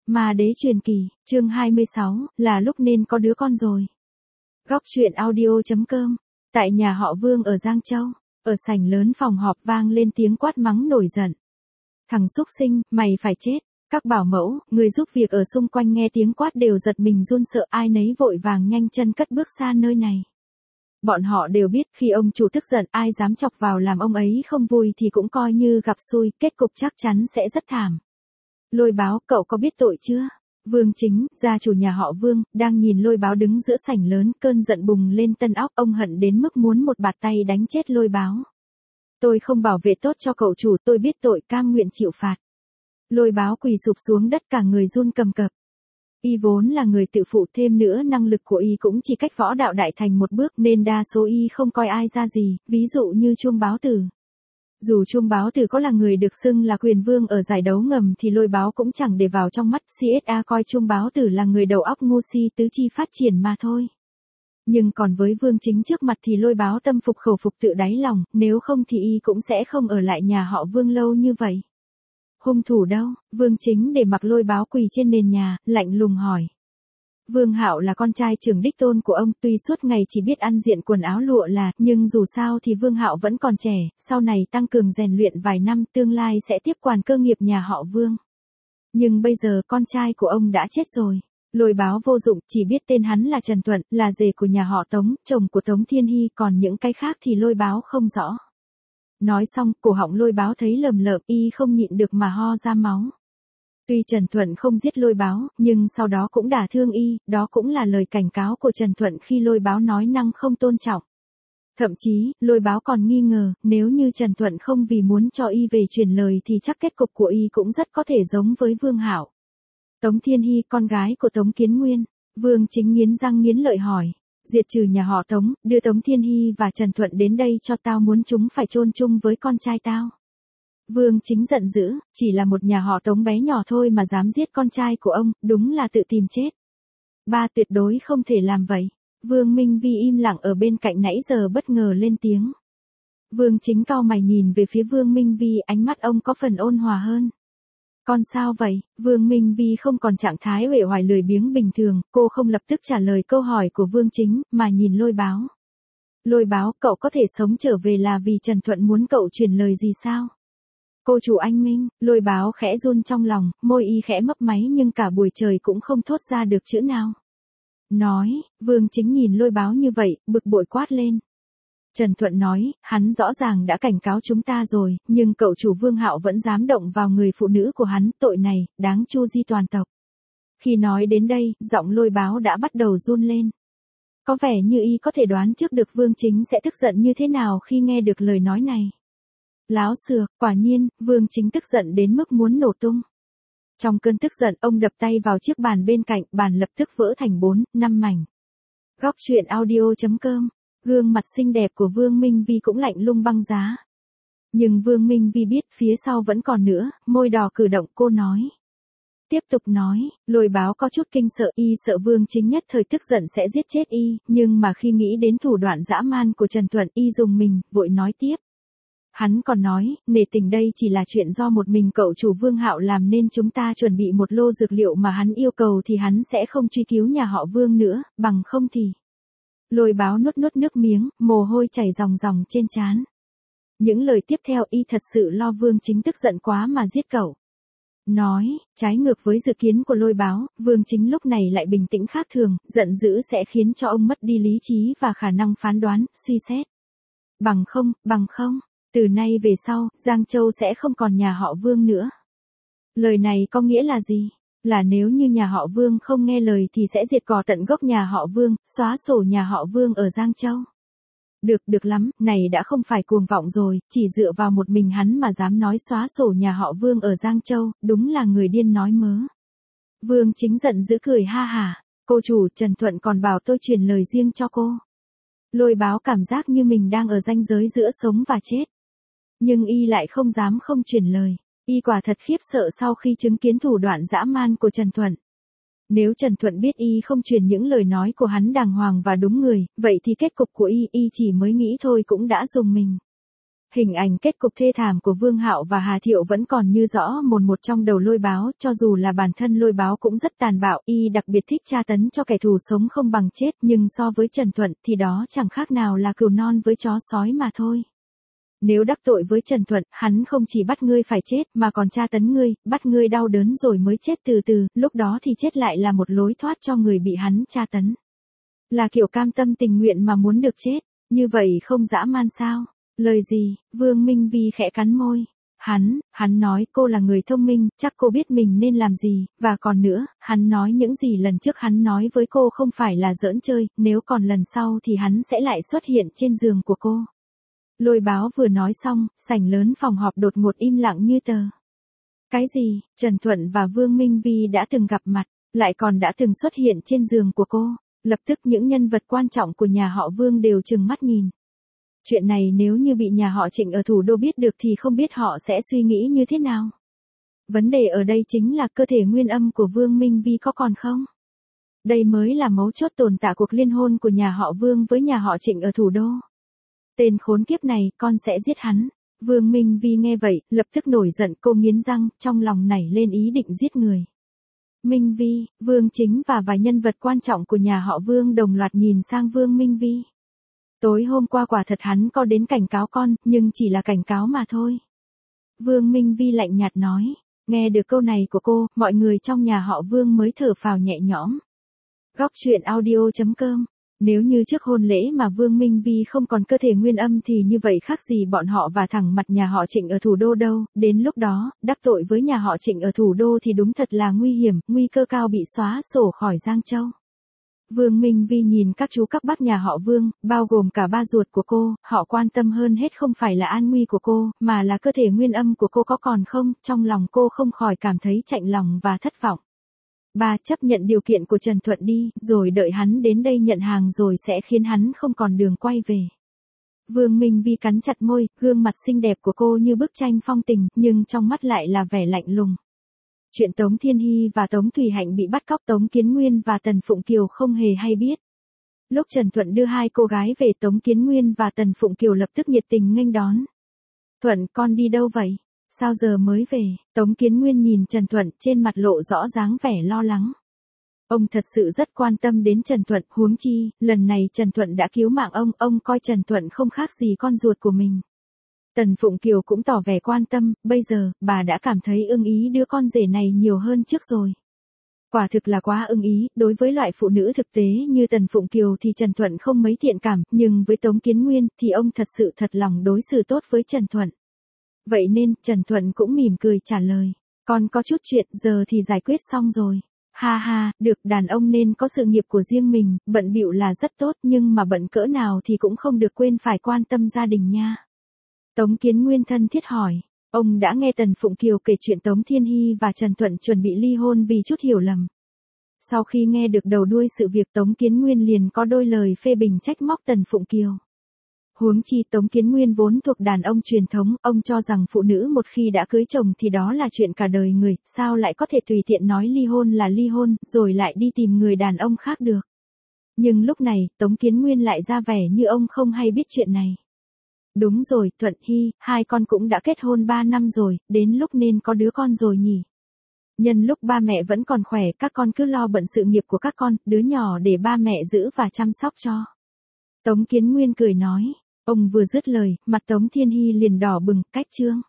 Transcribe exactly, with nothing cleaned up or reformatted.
Ma đế truyền kỳ, chương hai mươi sáu, là lúc nên có đứa con rồi. Góc truyện audio.com, tại nhà họ Vương ở Giang Châu, ở sảnh lớn phòng họp vang lên tiếng quát mắng nổi giận. Thằng xúc sinh, mày phải chết. Các bảo mẫu, người giúp việc ở xung quanh nghe tiếng quát đều giật mình run sợ, ai nấy vội vàng nhanh chân cất bước xa nơi này. Bọn họ đều biết khi ông chủ tức giận ai dám chọc vào làm ông ấy không vui thì cũng coi như gặp xui, kết cục chắc chắn sẽ rất thảm. Lôi Báo, cậu có biết tội chưa? Vương Chính, gia chủ nhà họ Vương, đang nhìn Lôi Báo đứng giữa sảnh lớn, cơn giận bùng lên tân óc, ông hận đến mức muốn một bạt tay đánh chết Lôi Báo. Tôi không bảo vệ tốt cho cậu chủ, tôi biết tội, cam nguyện chịu phạt. Lôi Báo quỳ sụp xuống đất cả người run cầm cập. Y vốn là người tự phụ, thêm nữa năng lực của Y cũng chỉ cách võ đạo đại thành một bước nên đa số Y không coi ai ra gì, ví dụ như Chuông Báo Tử. Dù Chuông Báo Tử có là người được xưng là quyền vương ở giải đấu ngầm thì Lôi Báo cũng chẳng để vào trong mắt, xê ét a coi Chuông Báo Tử là người đầu óc ngu si tứ chi phát triển mà thôi. Nhưng còn với Vương Chính trước mặt thì Lôi Báo tâm phục khẩu phục tự đáy lòng, nếu không thì Y cũng sẽ không ở lại nhà họ Vương lâu như vậy. Hung thủ đâu? Vương Chính để mặc Lôi Báo quỳ trên nền nhà, lạnh lùng hỏi. Vương Hạo là con trai trưởng đích tôn của ông, tuy suốt ngày chỉ biết ăn diện quần áo lụa là, nhưng dù sao thì Vương Hạo vẫn còn trẻ, sau này tăng cường rèn luyện vài năm tương lai sẽ tiếp quản cơ nghiệp nhà họ Vương. Nhưng bây giờ con trai của ông đã chết rồi. Lôi Báo vô dụng, chỉ biết tên hắn là Trần Thuận, là rể của nhà họ Tống, chồng của Tống Thiên Hy, còn những cái khác thì Lôi Báo không rõ. Nói xong, cổ họng Lôi Báo thấy lầm lợm, Y không nhịn được mà ho ra máu. Tuy Trần Thuận không giết Lôi Báo, nhưng sau đó cũng đả thương Y, đó cũng là lời cảnh cáo của Trần Thuận khi Lôi Báo nói năng không tôn trọng. Thậm chí, Lôi Báo còn nghi ngờ, nếu như Trần Thuận không vì muốn cho Y về truyền lời thì chắc kết cục của Y cũng rất có thể giống với Vương Hạo. Tống Thiên Hy, con gái của Tống Kiến Nguyên. Vương Chính nghiến răng nghiến lợi hỏi. Diệt trừ nhà họ Tống, đưa Tống Thiên Hy và Trần Thuận đến đây cho tao, muốn chúng phải chôn chung với con trai tao. Vương Chính giận dữ, chỉ là một nhà họ Tống bé nhỏ thôi mà dám giết con trai của ông, đúng là tự tìm chết. Ba tuyệt đối không thể làm vậy. Vương Minh Vi im lặng ở bên cạnh nãy giờ bất ngờ lên tiếng. Vương Chính cau mày nhìn về phía Vương Minh Vi, ánh mắt ông có phần ôn hòa hơn. Con sao vậy? Vương Minh Vi không còn trạng thái uể oải lười biếng bình thường, cô không lập tức trả lời câu hỏi của Vương Chính, mà nhìn Lôi Báo. Lôi Báo, cậu có thể sống trở về là vì Trần Thuận muốn cậu truyền lời gì sao? Cô chủ anh Minh, Lôi Báo khẽ run trong lòng, môi Y khẽ mấp máy nhưng cả buổi trời cũng không thốt ra được chữ nào. Nói, Vương Chính nhìn Lôi Báo như vậy, bực bội quát lên. Trần Thuận nói, hắn rõ ràng đã cảnh cáo chúng ta rồi, nhưng cậu chủ Vương Hạo vẫn dám động vào người phụ nữ của hắn, tội này, đáng chu di toàn tộc. Khi nói đến đây, giọng Lôi Báo đã bắt đầu run lên. Có vẻ như Y có thể đoán trước được Vương Chính sẽ tức giận như thế nào khi nghe được lời nói này. Láo xược, quả nhiên, Vương Chính tức giận đến mức muốn nổ tung. Trong cơn tức giận, ông đập tay vào chiếc bàn bên cạnh, bàn lập tức vỡ thành bốn, năm mảnh. Góc truyện audio.com. Gương mặt xinh đẹp của Vương Minh Vi cũng lạnh lùng băng giá. Nhưng Vương Minh Vi biết phía sau vẫn còn nữa, môi đỏ cử động, cô nói. Tiếp tục nói, Lôi Báo có chút kinh sợ, Y sợ Vương Chính nhất thời tức giận sẽ giết chết Y, nhưng mà khi nghĩ đến thủ đoạn dã man của Trần Thuận, Y dùng mình, vội nói tiếp. Hắn còn nói, nể tình đây chỉ là chuyện do một mình cậu chủ Vương Hạo làm nên chúng ta chuẩn bị một lô dược liệu mà hắn yêu cầu thì hắn sẽ không truy cứu nhà họ Vương nữa, bằng không thì... Lôi Báo nuốt nuốt nước miếng, mồ hôi chảy ròng ròng trên trán. Những lời tiếp theo Y thật sự lo Vương Chính tức giận quá mà giết cậu. Nói, trái ngược với dự kiến của Lôi Báo, Vương Chính lúc này lại bình tĩnh khác thường, giận dữ sẽ khiến cho ông mất đi lý trí và khả năng phán đoán, suy xét. Bằng không, bằng không, từ nay về sau, Giang Châu sẽ không còn nhà họ Vương nữa. Lời này có nghĩa là gì? Là nếu như nhà họ Vương không nghe lời thì sẽ diệt cỏ tận gốc nhà họ Vương, xóa sổ nhà họ Vương ở Giang Châu. Được, được lắm, này đã không phải cuồng vọng rồi, chỉ dựa vào một mình hắn mà dám nói xóa sổ nhà họ Vương ở Giang Châu, đúng là người điên nói mớ. Vương Chính giận dữ cười ha hả, cô chủ Trần Thuận còn bảo tôi truyền lời riêng cho cô. Lôi Báo cảm giác như mình đang ở ranh giới giữa sống và chết. Nhưng Y lại không dám không truyền lời. Y quả thật khiếp sợ sau khi chứng kiến thủ đoạn dã man của Trần Thuận. Nếu Trần Thuận biết Y không truyền những lời nói của hắn đàng hoàng và đúng người, vậy thì kết cục của Y, Y chỉ mới nghĩ thôi cũng đã rùng mình. Hình ảnh kết cục thê thảm của Vương Hạo và Hà Thiệu vẫn còn như rõ mồn một trong đầu Lôi Báo, cho dù là bản thân Lôi Báo cũng rất tàn bạo, y đặc biệt thích tra tấn cho kẻ thù sống không bằng chết, nhưng so với Trần Thuận thì đó chẳng khác nào là cừu non với chó sói mà thôi. Nếu đắc tội với Trần Thuận, hắn không chỉ bắt ngươi phải chết mà còn tra tấn ngươi, bắt ngươi đau đớn rồi mới chết từ từ, lúc đó thì chết lại là một lối thoát cho người bị hắn tra tấn. Là kiểu cam tâm tình nguyện mà muốn được chết, như vậy không dã man sao? Lời gì? Vương Minh Vi khẽ cắn môi. Hắn, hắn nói cô là người thông minh, chắc cô biết mình nên làm gì, và còn nữa, hắn nói những gì lần trước hắn nói với cô không phải là giỡn chơi, nếu còn lần sau thì hắn sẽ lại xuất hiện trên giường của cô. Lôi Báo vừa nói xong, sảnh lớn phòng họp đột ngột im lặng như tờ. Cái gì? Trần Thuận và Vương Minh Vi đã từng gặp mặt, lại còn đã từng xuất hiện trên giường của cô. Lập tức những nhân vật quan trọng của nhà họ Vương đều trừng mắt nhìn. Chuyện này nếu như bị nhà họ Trịnh ở thủ đô biết được thì không biết họ sẽ suy nghĩ như thế nào. Vấn đề ở đây chính là cơ thể nguyên âm của Vương Minh Vi có còn không? Đây mới là mấu chốt tồn tại cuộc liên hôn của nhà họ Vương với nhà họ Trịnh ở thủ đô. Tên khốn kiếp này, con sẽ giết hắn. Vương Minh Vi nghe vậy, lập tức nổi giận, cô nghiến răng, trong lòng nảy lên ý định giết người. Minh Vi, Vương Chính và vài nhân vật quan trọng của nhà họ Vương đồng loạt nhìn sang Vương Minh Vi. Tối hôm qua quả thật hắn có đến cảnh cáo con, nhưng chỉ là cảnh cáo mà thôi. Vương Minh Vi lạnh nhạt nói. Nghe được câu này của cô, mọi người trong nhà họ Vương mới thở phào nhẹ nhõm. Góc truyện audio chấm com. Nếu như trước hôn lễ mà Vương Minh Vi không còn cơ thể nguyên âm thì như vậy khác gì bọn họ và thẳng mặt nhà họ Trịnh ở thủ đô đâu, đến lúc đó, đắc tội với nhà họ Trịnh ở thủ đô thì đúng thật là nguy hiểm, nguy cơ cao bị xóa sổ khỏi Giang Châu. Vương Minh Vi nhìn các chú các bác nhà họ Vương, bao gồm cả ba ruột của cô, họ quan tâm hơn hết không phải là an nguy của cô, mà là cơ thể nguyên âm của cô có còn không, trong lòng cô không khỏi cảm thấy chạnh lòng và thất vọng. Ba, chấp nhận điều kiện của Trần Thuận đi, rồi đợi hắn đến đây nhận hàng rồi sẽ khiến hắn không còn đường quay về. Vương Minh Vi cắn chặt môi, gương mặt xinh đẹp của cô như bức tranh phong tình, nhưng trong mắt lại là vẻ lạnh lùng. Chuyện Tống Thiên Hy và Tống Thủy Hạnh bị bắt cóc, Tống Kiến Nguyên và Tần Phụng Kiều không hề hay biết. Lúc Trần Thuận đưa hai cô gái về, Tống Kiến Nguyên và Tần Phụng Kiều lập tức nhiệt tình nghênh đón. Thuận, con đi đâu vậy? Sao giờ mới về? Tống Kiến Nguyên nhìn Trần Thuận, trên mặt lộ rõ dáng vẻ lo lắng. Ông thật sự rất quan tâm đến Trần Thuận, huống chi, lần này Trần Thuận đã cứu mạng ông, ông coi Trần Thuận không khác gì con ruột của mình. Tần Phụng Kiều cũng tỏ vẻ quan tâm, bây giờ, bà đã cảm thấy ưng ý đứa con rể này nhiều hơn trước rồi. Quả thực là quá ưng ý, đối với loại phụ nữ thực tế như Tần Phụng Kiều thì Trần Thuận không mấy thiện cảm, nhưng với Tống Kiến Nguyên thì ông thật sự thật lòng đối xử tốt với Trần Thuận. Vậy nên, Trần Thuận cũng mỉm cười trả lời, con có chút chuyện giờ thì giải quyết xong rồi. Ha ha, được, đàn ông nên có sự nghiệp của riêng mình, bận bịu là rất tốt nhưng mà bận cỡ nào thì cũng không được quên phải quan tâm gia đình nha. Tống Kiến Nguyên thân thiết hỏi, ông đã nghe Tần Phụng Kiều kể chuyện Tống Thiên Hy và Trần Thuận chuẩn bị ly hôn vì chút hiểu lầm. Sau khi nghe được đầu đuôi sự việc, Tống Kiến Nguyên liền có đôi lời phê bình trách móc Tần Phụng Kiều. Huống chi Tống Kiến Nguyên vốn thuộc đàn ông truyền thống, ông cho rằng phụ nữ một khi đã cưới chồng thì đó là chuyện cả đời người, sao lại có thể tùy tiện nói ly hôn là ly hôn, rồi lại đi tìm người đàn ông khác được. Nhưng lúc này, Tống Kiến Nguyên lại ra vẻ như ông không hay biết chuyện này. Đúng rồi, Thuận Hy, hai con cũng đã kết hôn ba năm rồi, đến lúc nên có đứa con rồi nhỉ. Nhân lúc ba mẹ vẫn còn khỏe, các con cứ lo bận sự nghiệp của các con, đứa nhỏ để ba mẹ giữ và chăm sóc cho. Tống Kiến Nguyên cười nói. Ông vừa dứt lời, mặt Tống Thiên Hy liền đỏ bừng, cách trương.